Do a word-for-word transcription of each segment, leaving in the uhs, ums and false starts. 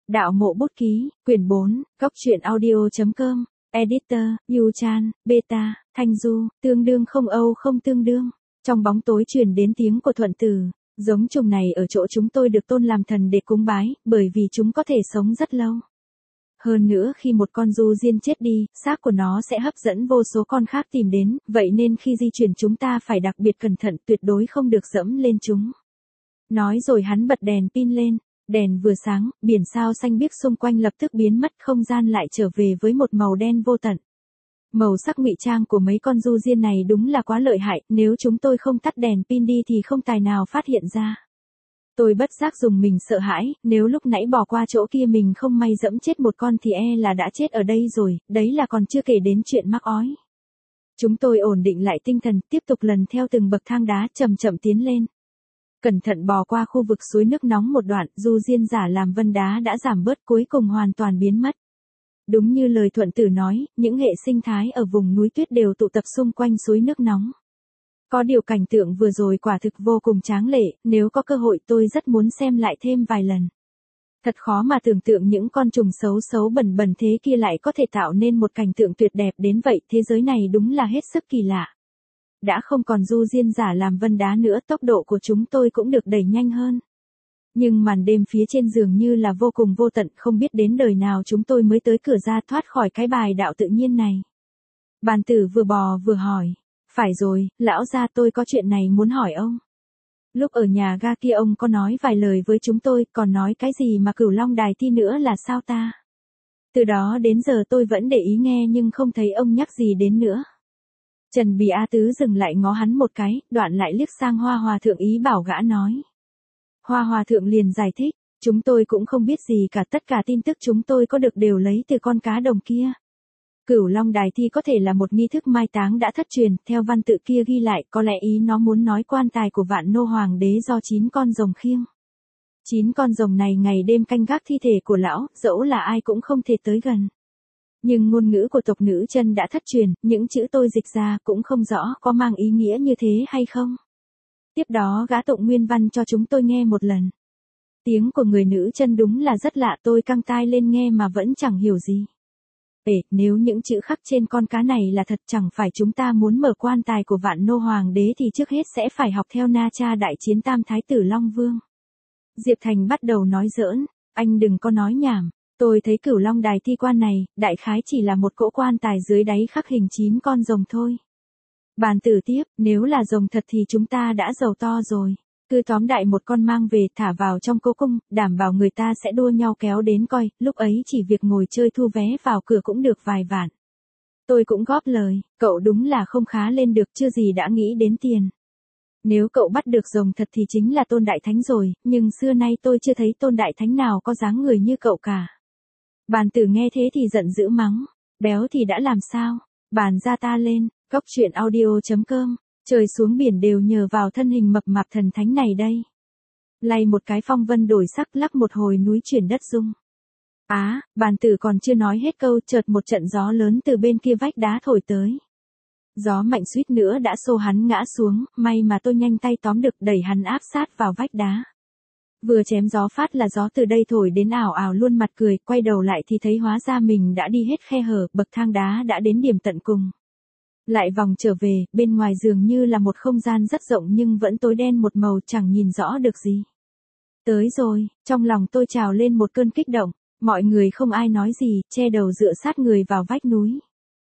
Đạo mộ bút ký, quyển bốn, góc truyện audio.com, editor, Yu Chan, beta, Thanh Du, tương đương không âu không tương đương. Trong bóng tối truyền đến tiếng của Thuận Tử, giống trùng này ở chỗ chúng tôi được tôn làm thần để cúng bái, bởi vì chúng có thể sống rất lâu. Hơn nữa khi một con du diên chết đi, xác của nó sẽ hấp dẫn vô số con khác tìm đến, vậy nên khi di chuyển chúng ta phải đặc biệt cẩn thận, tuyệt đối không được dẫm lên chúng. Nói rồi hắn bật đèn pin lên, đèn vừa sáng, biển sao xanh biếc xung quanh lập tức biến mất, không gian lại trở về với một màu đen vô tận. Màu sắc ngụy trang của mấy con du diên này đúng là quá lợi hại, nếu chúng tôi không tắt đèn pin đi thì không tài nào phát hiện ra. Tôi bất giác dùng mình sợ hãi, nếu lúc nãy bỏ qua chỗ kia mình không may dẫm chết một con thì e là đã chết ở đây rồi, đấy là còn chưa kể đến chuyện mắc ói. Chúng tôi ổn định lại tinh thần, tiếp tục lần theo từng bậc thang đá chậm chậm tiến lên. Cẩn thận bò qua khu vực suối nước nóng một đoạn, du diên giả làm vân đá đã giảm bớt, cuối cùng hoàn toàn biến mất. Đúng như lời Thuận Tử nói, những hệ sinh thái ở vùng núi tuyết đều tụ tập xung quanh suối nước nóng. Có điều cảnh tượng vừa rồi quả thực vô cùng tráng lệ, nếu có cơ hội tôi rất muốn xem lại thêm vài lần. Thật khó mà tưởng tượng những con trùng xấu xấu bẩn bẩn thế kia lại có thể tạo nên một cảnh tượng tuyệt đẹp đến vậy, thế giới này đúng là hết sức kỳ lạ. Đã không còn du diên giả làm vân đá nữa, tốc độ của chúng tôi cũng được đẩy nhanh hơn. Nhưng màn đêm phía trên dường như là vô cùng vô tận, không biết đến đời nào chúng tôi mới tới cửa ra thoát khỏi cái bài đạo tự nhiên này. Bàn Tử vừa bò vừa hỏi, phải rồi, lão gia, tôi có chuyện này muốn hỏi ông. Lúc ở nhà ga kia ông có nói vài lời với chúng tôi, còn nói cái gì mà Cửu Long Đài Thi nữa là sao ta? Từ đó đến giờ tôi vẫn để ý nghe nhưng không thấy ông nhắc gì đến nữa. Trần Bì A Tứ dừng lại ngó hắn một cái, đoạn lại liếc sang Hoa Hòa Thượng ý bảo gã nói. Hoa Hòa Thượng liền giải thích, chúng tôi cũng không biết gì cả, tất cả tin tức chúng tôi có được đều lấy từ con cá đồng kia. Cửu Long Đài Thi có thể là một nghi thức mai táng đã thất truyền, theo văn tự kia ghi lại, có lẽ ý nó muốn nói quan tài của Vạn Nô Hoàng đế do chín con rồng khiêng. Chín con rồng này ngày đêm canh gác thi thể của lão, dẫu là ai cũng không thể tới gần. Nhưng ngôn ngữ của tộc nữ chân đã thất truyền, những chữ tôi dịch ra cũng không rõ có mang ý nghĩa như thế hay không. Tiếp đó gã tụng nguyên văn cho chúng tôi nghe một lần. Tiếng của người nữ chân đúng là rất lạ, tôi căng tai lên nghe mà vẫn chẳng hiểu gì. Ê, nếu những chữ khắc trên con cá này là thật, chẳng phải chúng ta muốn mở quan tài của Vạn Nô Hoàng đế thì trước hết sẽ phải học theo Na Cha đại chiến Tam Thái tử Long Vương. Diệp Thành bắt đầu nói giỡn, anh đừng có nói nhảm. Tôi thấy Cửu Long Đài Thi quan này, đại khái chỉ là một cỗ quan tài dưới đáy khắc hình chín con rồng thôi. Bàn Tử tiếp, nếu là rồng thật thì chúng ta đã giàu to rồi. Cứ tóm đại một con mang về, thả vào trong cố cung, đảm bảo người ta sẽ đua nhau kéo đến coi, lúc ấy chỉ việc ngồi chơi thu vé vào cửa cũng được vài vạn. Tôi cũng góp lời, cậu đúng là không khá lên được, chưa gì đã nghĩ đến tiền. Nếu cậu bắt được rồng thật thì chính là Tôn Đại Thánh rồi, nhưng xưa nay tôi chưa thấy Tôn Đại Thánh nào có dáng người như cậu cả. Bàn Tử nghe thế thì giận dữ mắng, béo thì đã làm sao, bàn ra ta lên, góc truyện audio.com, trời xuống biển đều nhờ vào thân hình mập mạp thần thánh này đây. Lay một cái phong vân đổi sắc, lắc một hồi núi chuyển đất rung. Á, à, Bàn Tử còn chưa nói hết câu, chợt một trận gió lớn từ bên kia vách đá thổi tới. Gió mạnh suýt nữa đã xô hắn ngã xuống, may mà tôi nhanh tay tóm được, đẩy hắn áp sát vào vách đá. Vừa chém gió phát là gió từ đây thổi đến ảo ảo luôn mặt cười, quay đầu lại thì thấy hóa ra mình đã đi hết khe hở, bậc thang đá đã đến điểm tận cùng. Lại vòng trở về, bên ngoài dường như là một không gian rất rộng nhưng vẫn tối đen một màu, chẳng nhìn rõ được gì. Tới rồi, trong lòng tôi trào lên một cơn kích động, mọi người không ai nói gì, che đầu dựa sát người vào vách núi.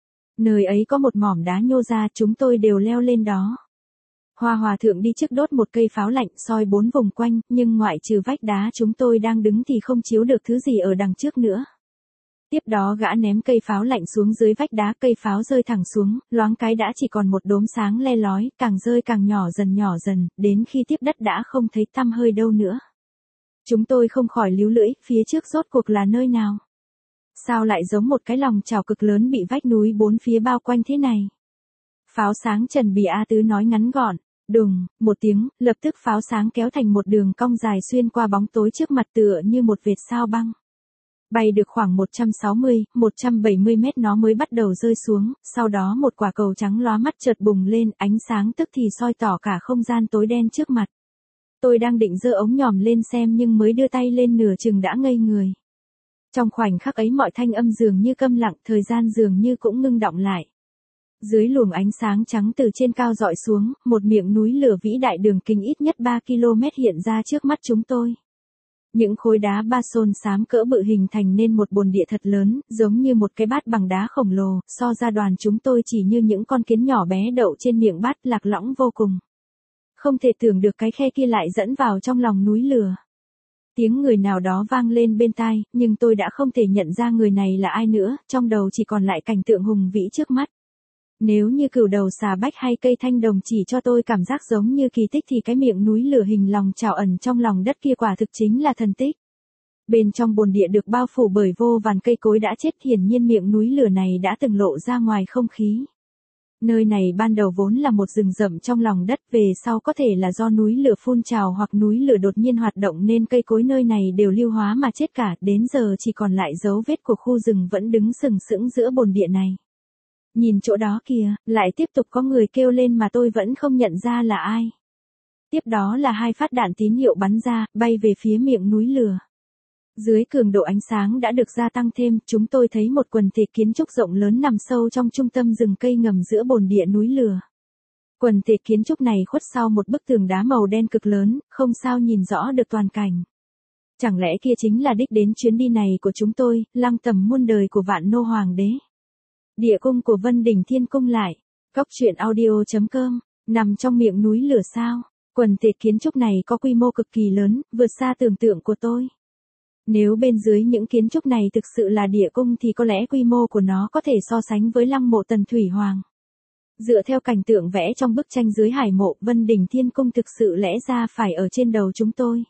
Nơi ấy có một mỏm đá nhô ra, chúng tôi đều leo lên đó. Hoa Hòa Thượng đi trước đốt một cây pháo lạnh soi bốn vùng quanh, nhưng ngoại trừ vách đá chúng tôi đang đứng thì không chiếu được thứ gì ở đằng trước nữa. Tiếp đó gã ném cây pháo lạnh xuống dưới vách đá, cây pháo rơi thẳng xuống, loáng cái đã chỉ còn một đốm sáng le lói, càng rơi càng nhỏ dần nhỏ dần, đến khi tiếp đất đã không thấy tăm hơi đâu nữa. Chúng tôi không khỏi líu lưỡi, phía trước rốt cuộc là nơi nào? Sao lại giống một cái lòng chảo cực lớn bị vách núi bốn phía bao quanh thế này? Pháo sáng, Trần Bì A Tứ nói ngắn gọn. Đùng, một tiếng, lập tức pháo sáng kéo thành một đường cong dài xuyên qua bóng tối trước mặt tựa như một vệt sao băng. Bay được khoảng một trăm sáu mươi, một trăm bảy mươi mét nó mới bắt đầu rơi xuống, sau đó một quả cầu trắng lóa mắt chợt bùng lên, ánh sáng tức thì soi tỏ cả không gian tối đen trước mặt. Tôi đang định giơ ống nhòm lên xem nhưng mới đưa tay lên nửa chừng đã ngây người. Trong khoảnh khắc ấy mọi thanh âm dường như câm lặng, thời gian dường như cũng ngưng đọng lại. Dưới luồng ánh sáng trắng từ trên cao dọi xuống, một miệng núi lửa vĩ đại đường kính ít nhất ba ki lô mét hiện ra trước mắt chúng tôi. Những khối đá ba xôn xám cỡ bự hình thành nên một bồn địa thật lớn, giống như một cái bát bằng đá khổng lồ, so ra đoàn chúng tôi chỉ như những con kiến nhỏ bé đậu trên miệng bát, lạc lõng vô cùng. Không thể tưởng được cái khe kia lại dẫn vào trong lòng núi lửa. Tiếng người nào đó vang lên bên tai, nhưng tôi đã không thể nhận ra người này là ai nữa, trong đầu chỉ còn lại cảnh tượng hùng vĩ trước mắt. Nếu như cừu đầu xà bách hay cây thanh đồng chỉ cho tôi cảm giác giống như kỳ tích thì cái miệng núi lửa hình lòng trào ẩn trong lòng đất kia quả thực chính là thần tích. Bên trong bồn địa được bao phủ bởi vô vàn cây cối đã chết, hiển nhiên miệng núi lửa này đã từng lộ ra ngoài không khí. Nơi này ban đầu vốn là một rừng rậm trong lòng đất, về sau có thể là do núi lửa phun trào hoặc núi lửa đột nhiên hoạt động nên cây cối nơi này đều lưu hóa mà chết cả, đến giờ chỉ còn lại dấu vết của khu rừng vẫn đứng sừng sững giữa bồn địa này. Nhìn chỗ đó kìa, lại tiếp tục có người kêu lên mà tôi vẫn không nhận ra là ai. Tiếp đó là hai phát đạn tín hiệu bắn ra, bay về phía miệng núi lửa. Dưới cường độ ánh sáng đã được gia tăng thêm, chúng tôi thấy một quần thể kiến trúc rộng lớn nằm sâu trong trung tâm rừng cây ngầm giữa bồn địa núi lửa. Quần thể kiến trúc này khuất sau một bức tường đá màu đen cực lớn, không sao nhìn rõ được toàn cảnh. Chẳng lẽ kia chính là đích đến chuyến đi này của chúng tôi, lăng tầm muôn đời của Vạn Nô Hoàng đế. Địa cung của Vân Đỉnh Thiên Cung lại. Cóc truyện audio chấm com, nằm trong miệng núi lửa sao? Quần thể kiến trúc này có quy mô cực kỳ lớn, vượt xa tưởng tượng của tôi. Nếu bên dưới những kiến trúc này thực sự là địa cung thì có lẽ quy mô của nó có thể so sánh với lăng mộ Tần Thủy Hoàng. Dựa theo cảnh tượng vẽ trong bức tranh dưới hải mộ, Vân Đỉnh Thiên Cung thực sự lẽ ra phải ở trên đầu chúng tôi.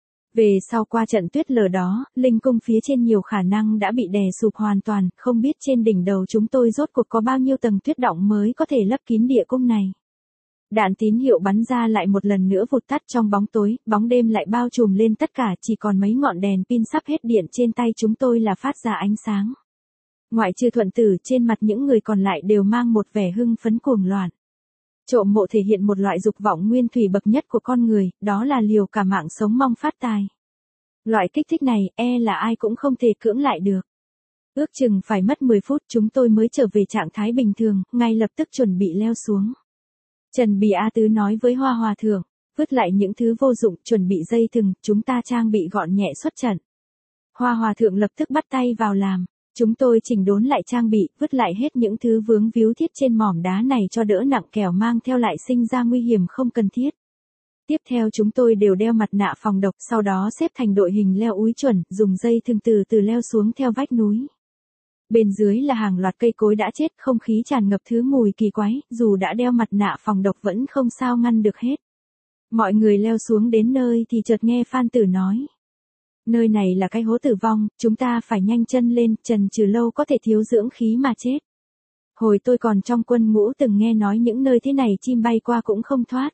Về sau qua trận tuyết lở đó, linh cung phía trên nhiều khả năng đã bị đè sụp hoàn toàn, không biết trên đỉnh đầu chúng tôi rốt cuộc có bao nhiêu tầng tuyết đọng mới có thể lấp kín địa cung này. Đạn tín hiệu bắn ra lại một lần nữa vụt tắt trong bóng tối, bóng đêm lại bao trùm lên tất cả, chỉ còn mấy ngọn đèn pin sắp hết điện trên tay chúng tôi là phát ra ánh sáng. Ngoại trừ Thuận Tử, trên mặt những người còn lại đều mang một vẻ hưng phấn cuồng loạn. Trộm mộ thể hiện một loại dục vọng nguyên thủy bậc nhất của con người, đó là liều cả mạng sống mong phát tài. Loại kích thích này, e là ai cũng không thể cưỡng lại được. Ước chừng phải mất mười phút chúng tôi mới trở về trạng thái bình thường, ngay lập tức chuẩn bị leo xuống. Trần Bì A Tứ nói với Hoa Hòa Thượng, vứt lại những thứ vô dụng, chuẩn bị dây thừng, chúng ta trang bị gọn nhẹ xuất trận. Hoa Hòa Thượng lập tức bắt tay vào làm. Chúng tôi chỉnh đốn lại trang bị, vứt lại hết những thứ vướng víu thiết trên mỏm đá này cho đỡ nặng kẻo mang theo lại sinh ra nguy hiểm không cần thiết. Tiếp theo chúng tôi đều đeo mặt nạ phòng độc, sau đó xếp thành đội hình leo úi chuẩn, dùng dây thừng từ từ leo xuống theo vách núi. Bên dưới là hàng loạt cây cối đã chết, không khí tràn ngập thứ mùi kỳ quái, dù đã đeo mặt nạ phòng độc vẫn không sao ngăn được hết. Mọi người leo xuống đến nơi thì chợt nghe Phan Tử nói. Nơi này là cái hố tử vong, chúng ta phải nhanh chân lên, trần trừ lâu có thể thiếu dưỡng khí mà chết. Hồi tôi còn trong quân ngũ từng nghe nói những nơi thế này chim bay qua cũng không thoát.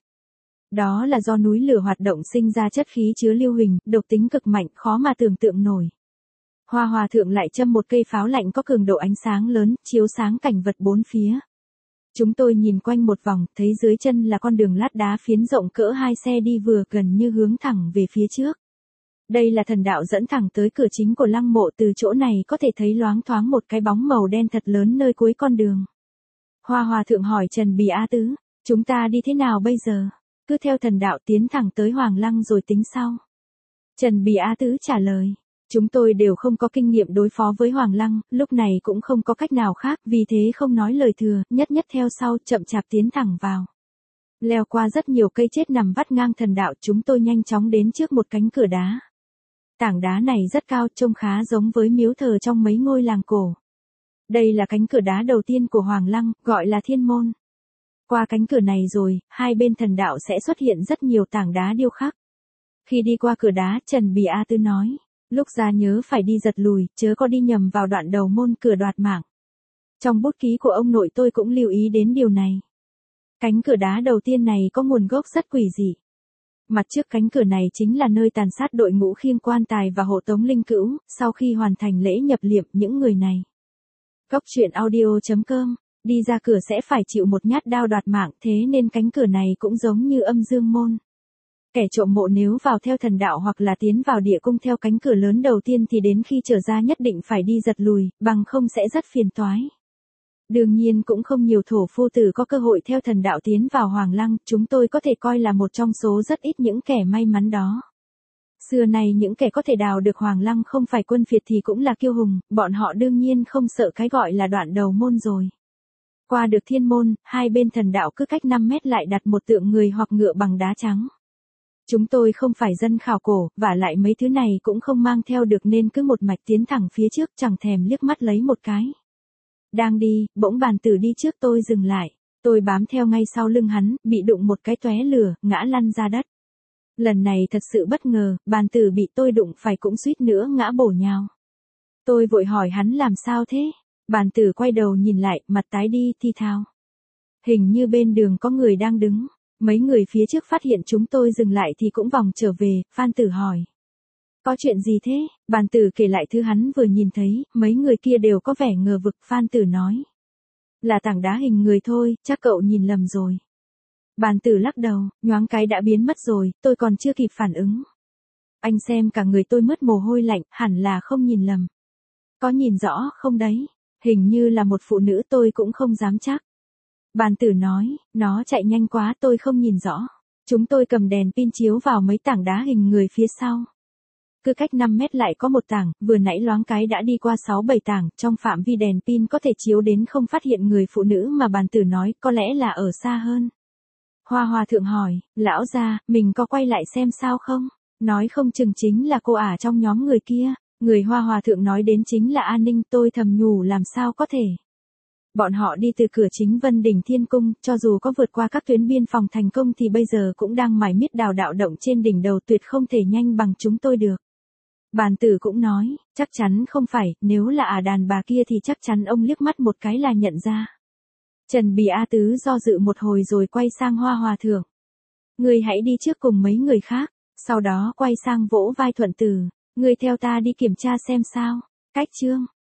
Đó là do núi lửa hoạt động sinh ra chất khí chứa lưu huỳnh, độc tính cực mạnh, khó mà tưởng tượng nổi. Hoa Hòa Thượng lại châm một cây pháo lạnh có cường độ ánh sáng lớn, chiếu sáng cảnh vật bốn phía. Chúng tôi nhìn quanh một vòng, thấy dưới chân là con đường lát đá phiến rộng cỡ hai xe đi vừa, gần như hướng thẳng về phía trước. Đây là thần đạo dẫn thẳng tới cửa chính của lăng mộ, từ chỗ này có thể thấy loáng thoáng một cái bóng màu đen thật lớn nơi cuối con đường. Hoa Hòa Thượng hỏi Trần Bì A Tứ, chúng ta đi thế nào bây giờ? Cứ theo thần đạo tiến thẳng tới Hoàng Lăng rồi tính sau. Trần Bì A Tứ trả lời, chúng tôi đều không có kinh nghiệm đối phó với Hoàng Lăng, lúc này cũng không có cách nào khác, vì thế không nói lời thừa, nhất nhất theo sau, chậm chạp tiến thẳng vào. Leo qua rất nhiều cây chết nằm vắt ngang thần đạo, chúng tôi nhanh chóng đến trước một cánh cửa đá. Tảng đá này rất cao, trông khá giống với miếu thờ trong mấy ngôi làng cổ. Đây là cánh cửa đá đầu tiên của Hoàng Lăng, gọi là Thiên Môn. Qua cánh cửa này rồi, hai bên thần đạo sẽ xuất hiện rất nhiều tảng đá điêu khắc. Khi đi qua cửa đá, Trần Bì A Tứ nói, lúc ra nhớ phải đi giật lùi, chớ có đi nhầm vào đoạn đầu môn cửa đoạt mạng. Trong bút ký của ông nội tôi cũng lưu ý đến điều này. Cánh cửa đá đầu tiên này có nguồn gốc rất quỷ dị. Mặt trước cánh cửa này chính là nơi tàn sát đội ngũ khiêng quan tài và hộ tống linh cữu, sau khi hoàn thành lễ nhập liệm những người này. Cóc truyện audio chấm com, đi ra cửa sẽ phải chịu một nhát đao đoạt mạng, thế nên cánh cửa này cũng giống như âm dương môn. Kẻ trộm mộ nếu vào theo thần đạo hoặc là tiến vào địa cung theo cánh cửa lớn đầu tiên thì đến khi trở ra nhất định phải đi giật lùi, bằng không sẽ rất phiền toái. Đương nhiên cũng không nhiều thổ phu tử có cơ hội theo thần đạo tiến vào Hoàng Lăng, chúng tôi có thể coi là một trong số rất ít những kẻ may mắn đó. Xưa này những kẻ có thể đào được Hoàng Lăng không phải quân phiệt thì cũng là kiêu hùng, bọn họ đương nhiên không sợ cái gọi là đoạn đầu môn rồi. Qua được thiên môn, hai bên thần đạo cứ cách năm mét lại đặt một tượng người hoặc ngựa bằng đá trắng. Chúng tôi không phải dân khảo cổ, và lại mấy thứ này cũng không mang theo được nên cứ một mạch tiến thẳng phía trước chẳng thèm liếc mắt lấy một cái. Đang đi, bỗng bàn tử đi trước tôi dừng lại, tôi bám theo ngay sau lưng hắn, bị đụng một cái tóe lửa, ngã lăn ra đất. Lần này thật sự bất ngờ, bàn tử bị tôi đụng phải cũng suýt nữa ngã bổ nhào. Tôi vội hỏi hắn làm sao thế? Bàn tử quay đầu nhìn lại, mặt tái đi, thi thào. Hình như bên đường có người đang đứng. Mấy người phía trước phát hiện chúng tôi dừng lại thì cũng vòng trở về, Phan Tử hỏi. Có chuyện gì thế? Bàn tử kể lại thứ hắn vừa nhìn thấy, mấy người kia đều có vẻ ngờ vực. Phan Tử nói. Là tảng đá hình người thôi, chắc cậu nhìn lầm rồi. Bàn tử lắc đầu, nhoáng cái đã biến mất rồi, tôi còn chưa kịp phản ứng. Anh xem cả người tôi mướt mồ hôi lạnh, hẳn là không nhìn lầm. Có nhìn rõ không đấy? Hình như là một phụ nữ, tôi cũng không dám chắc. Bàn tử nói, nó chạy nhanh quá tôi không nhìn rõ. Chúng tôi cầm đèn pin chiếu vào mấy tảng đá hình người phía sau. Cứ cách năm mét lại có một tảng, vừa nãy loáng cái đã đi qua sáu bảy tảng, trong phạm vi đèn pin có thể chiếu đến không phát hiện người phụ nữ mà bàn tử nói, có lẽ là ở xa hơn. Hoa Hòa thượng hỏi, lão gia, mình có quay lại xem sao không? Nói không chừng chính là cô ả trong nhóm người kia. Người Hoa Hòa thượng nói đến chính là An Ninh, tôi thầm nhủ làm sao có thể. Bọn họ đi từ cửa chính Vân Đỉnh Thiên Cung, cho dù có vượt qua các tuyến biên phòng thành công thì bây giờ cũng đang mải miết đào đạo động trên đỉnh đầu, tuyệt không thể nhanh bằng chúng tôi được. Bàn tử cũng nói, chắc chắn không phải, nếu là ả đàn bà kia thì chắc chắn ông liếc mắt một cái là nhận ra. Trần Bì A Tứ do dự một hồi rồi quay sang Hoa Hòa thượng. Ngươi hãy đi trước cùng mấy người khác, sau đó quay sang vỗ vai Thuận Tử, ngươi theo ta đi kiểm tra xem sao. Cách chương